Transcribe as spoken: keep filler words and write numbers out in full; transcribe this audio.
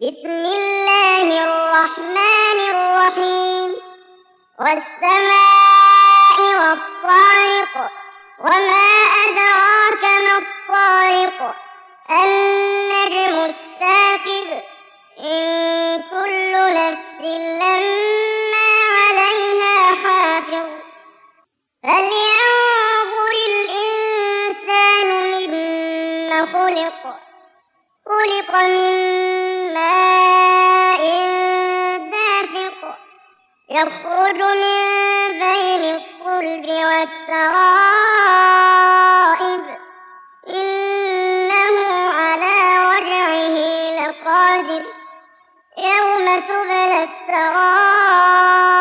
بسم الله الرحمن الرحيم. والسماء والطارق، وما أدراك ما الطارق، النجم الثاقب، إن كل نفس لما عليها حافظ. فلينظر الإنسان مما خلق خلق من ماء دافق، يخرج من بين الصلب والترائب، إنه على رجعه لقادر، يوم تبلى السرائر